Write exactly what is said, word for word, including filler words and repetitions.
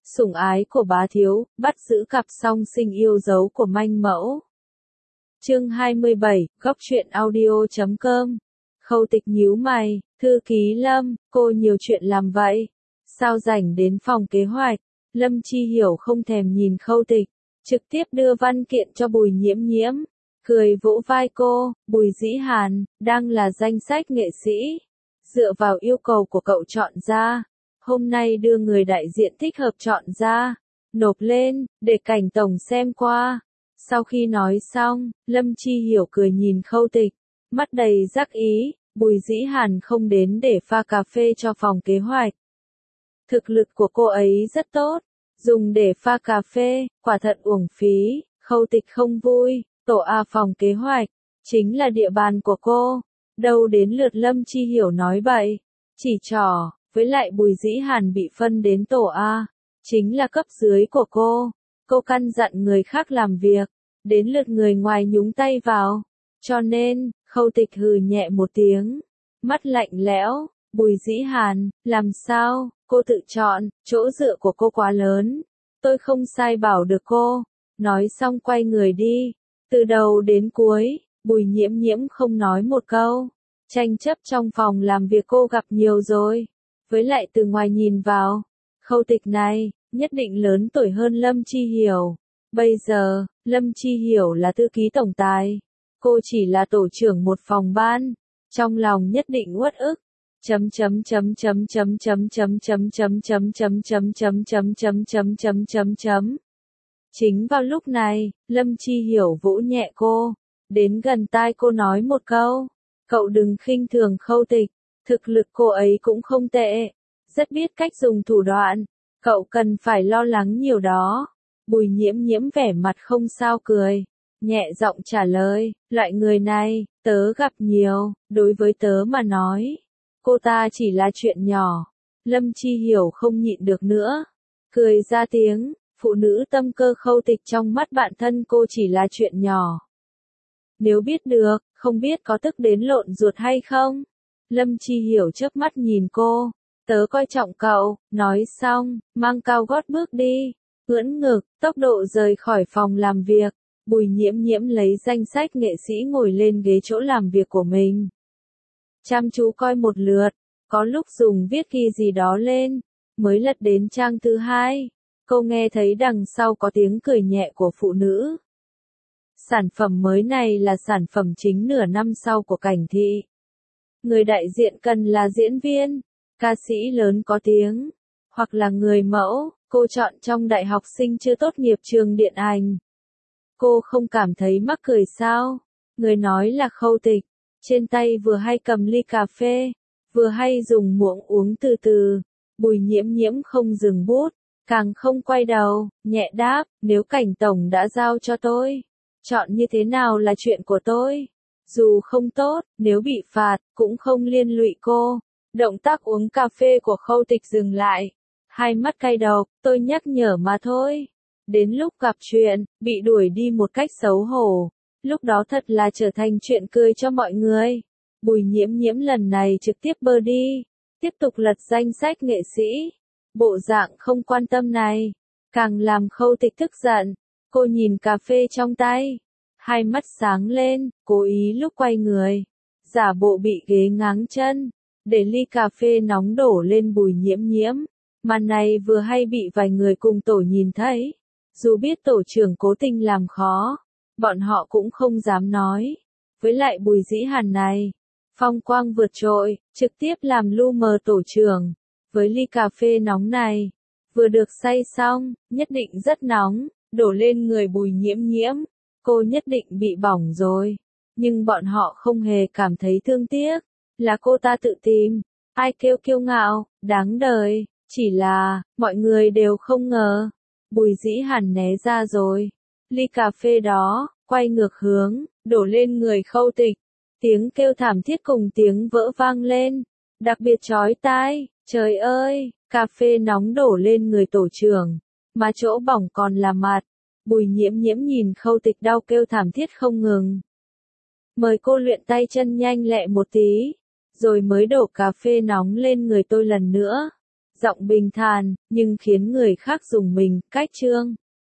sủng ái của bá thiếu, bắt giữ cặp song sinh yêu dấu của manh mẫu. Chương hai mươi bảy, góc truyện audio chấm com. Khâu Tịch nhíu mày, thư ký Lâm, cô nhiều chuyện làm vậy. Sao rảnh đến phòng kế hoạch? Lâm Chi Hiểu không thèm nhìn Khâu Tịch, trực tiếp đưa văn kiện cho Bùi Nhiễm Nhiễm, cười vỗ vai cô. Bùi Dĩ Hàn, đang là danh sách nghệ sĩ. Dựa vào yêu cầu của cậu chọn ra. Hôm nay đưa người đại diện thích hợp chọn ra, nộp lên, để Cảnh Tổng xem qua. Sau khi nói xong, Lâm Chi Hiểu cười nhìn Khâu Tịch, mắt đầy đắc ý. Bùi Dĩ Hàn không đến để pha cà phê cho phòng kế hoạch. Thực lực của cô ấy rất tốt, dùng để pha cà phê, quả thật uổng phí. Khâu Tịch không vui, tổ A phòng kế hoạch, chính là địa bàn của cô. Đâu đến lượt Lâm Chi Hiểu nói bậy, chỉ trỏ, với lại Bùi Dĩ Hàn bị phân đến tổ A, chính là cấp dưới của cô. Cô căn dặn người khác làm việc, đến lượt người ngoài nhúng tay vào. Cho nên, Khâu Tịch hừ nhẹ một tiếng, mắt lạnh lẽo. Bùi Dĩ Hàn, làm sao, cô tự chọn, chỗ dựa của cô quá lớn. Tôi không sai bảo được cô. Nói xong quay người đi. Từ đầu đến cuối, Bùi Nhiễm Nhiễm không nói một câu. Tranh chấp trong phòng làm việc cô gặp nhiều rồi. Với lại từ ngoài nhìn vào, Khâu Tịch này, nhất định lớn tuổi hơn Lâm Chi Hiểu. Bây giờ, Lâm Chi Hiểu là thư ký tổng tài. Cô chỉ là tổ trưởng một phòng ban. Trong lòng nhất định uất ức. Chấm chấm chấm chấm chấm chấm chấm chấm chấm chấm chấm chấm chấm chấm chấm chấm chấm chấm chấm. Chính vào lúc này, Lâm Chi Hiểu vỗ nhẹ cô, đến gần tai cô nói một câu, cậu đừng khinh thường Khâu Tịch, thực lực cô ấy cũng không tệ, rất biết cách dùng thủ đoạn, cậu cần phải lo lắng nhiều đó. Bùi Nhiễm Nhiễm vẻ mặt không sao cười, nhẹ giọng trả lời, loại người này, tớ gặp nhiều, đối với tớ mà nói, cô ta chỉ là chuyện nhỏ. Lâm Chi Hiểu không nhịn được nữa, cười ra tiếng, phụ nữ tâm cơ Khâu Tịch trong mắt bạn thân cô chỉ là chuyện nhỏ. Nếu biết được, không biết có tức đến lộn ruột hay không? Lâm Chi Hiểu chớp mắt nhìn cô, tớ coi trọng cậu, nói xong, mang cao gót bước đi, ưỡn ngực, tốc độ rời khỏi phòng làm việc. Bùi Nhiễm Nhiễm lấy danh sách nghệ sĩ ngồi lên ghế chỗ làm việc của mình. Chăm chú coi một lượt, có lúc dùng viết ghi gì đó lên, mới lật đến trang thứ hai. Cô nghe thấy đằng sau có tiếng cười nhẹ của phụ nữ. Sản phẩm mới này là sản phẩm chính nửa năm sau của Cảnh thị. Người đại diện cần là diễn viên, ca sĩ lớn có tiếng, hoặc là người mẫu, cô chọn trong đại học sinh chưa tốt nghiệp trường điện ảnh. Cô không cảm thấy mắc cười sao? Người nói là Khâu Tịch, trên tay vừa hay cầm ly cà phê, vừa hay dùng muỗng uống từ từ. Bùi Nhiễm Nhiễm không dừng bút, càng không quay đầu, nhẹ đáp, nếu Cảnh Tổng đã giao cho tôi, chọn như thế nào là chuyện của tôi. Dù không tốt, nếu bị phạt, cũng không liên lụy cô. Động tác uống cà phê của Khâu Tịch dừng lại, hai mắt cay độc, tôi nhắc nhở mà thôi. Đến lúc gặp chuyện, bị đuổi đi một cách xấu hổ, lúc đó thật là trở thành chuyện cười cho mọi người. Bùi Nhiễm Nhiễm lần này trực tiếp bơ đi, tiếp tục lật danh sách nghệ sĩ. Bộ dạng không quan tâm này, càng làm Khâu Tịch tức giận. Cô nhìn cà phê trong tay, hai mắt sáng lên, cố ý lúc quay người, giả bộ bị ghế ngáng chân, để ly cà phê nóng đổ lên Bùi Nhiễm Nhiễm. Màn này vừa hay bị vài người cùng tổ nhìn thấy. Dù biết tổ trưởng cố tình làm khó, bọn họ cũng không dám nói. Với lại Bùi Dĩ Hàn này, phong quang vượt trội, trực tiếp làm lu mờ tổ trưởng. Với ly cà phê nóng này, vừa được xay xong, nhất định rất nóng, đổ lên người Bùi Nhiễm Nhiễm, cô nhất định bị bỏng rồi. Nhưng bọn họ không hề cảm thấy thương tiếc, là cô ta tự tìm, ai kêu kiêu ngạo, đáng đời, chỉ là, mọi người đều không ngờ. Bùi Dĩ Hàn né ra rồi, ly cà phê đó, quay ngược hướng, đổ lên người Khâu Tịch. Tiếng kêu thảm thiết cùng tiếng vỡ vang lên, đặc biệt chói tai. Trời ơi, cà phê nóng đổ lên người tổ trưởng, mà chỗ bỏng còn là mặt. Bùi Nhiễm Nhiễm nhìn Khâu Tịch đau kêu thảm thiết không ngừng. Mời cô luyện tay chân nhanh lẹ một tí, rồi mới đổ cà phê nóng lên người tôi lần nữa. Giọng bình thản, nhưng khiến người khác rùng mình, cách Trương